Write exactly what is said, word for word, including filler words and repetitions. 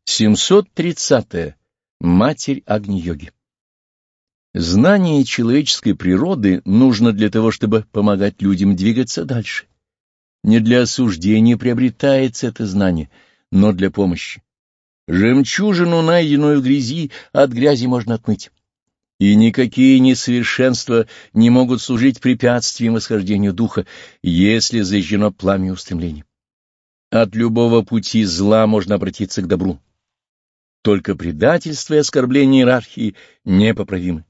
семьсот тридцатое. Матерь Агни-йоги. Знание человеческой природы нужно для того, чтобы помогать людям двигаться дальше. Не для осуждения приобретается это знание, но для помощи. Жемчужину, найденную в грязи, от грязи можно отмыть. И никакие несовершенства не могут служить препятствием восхождению духа, если зажжено пламя устремлений. От любого пути зла можно обратиться к добру. Только предательство и оскорбление иерархии непоправимы.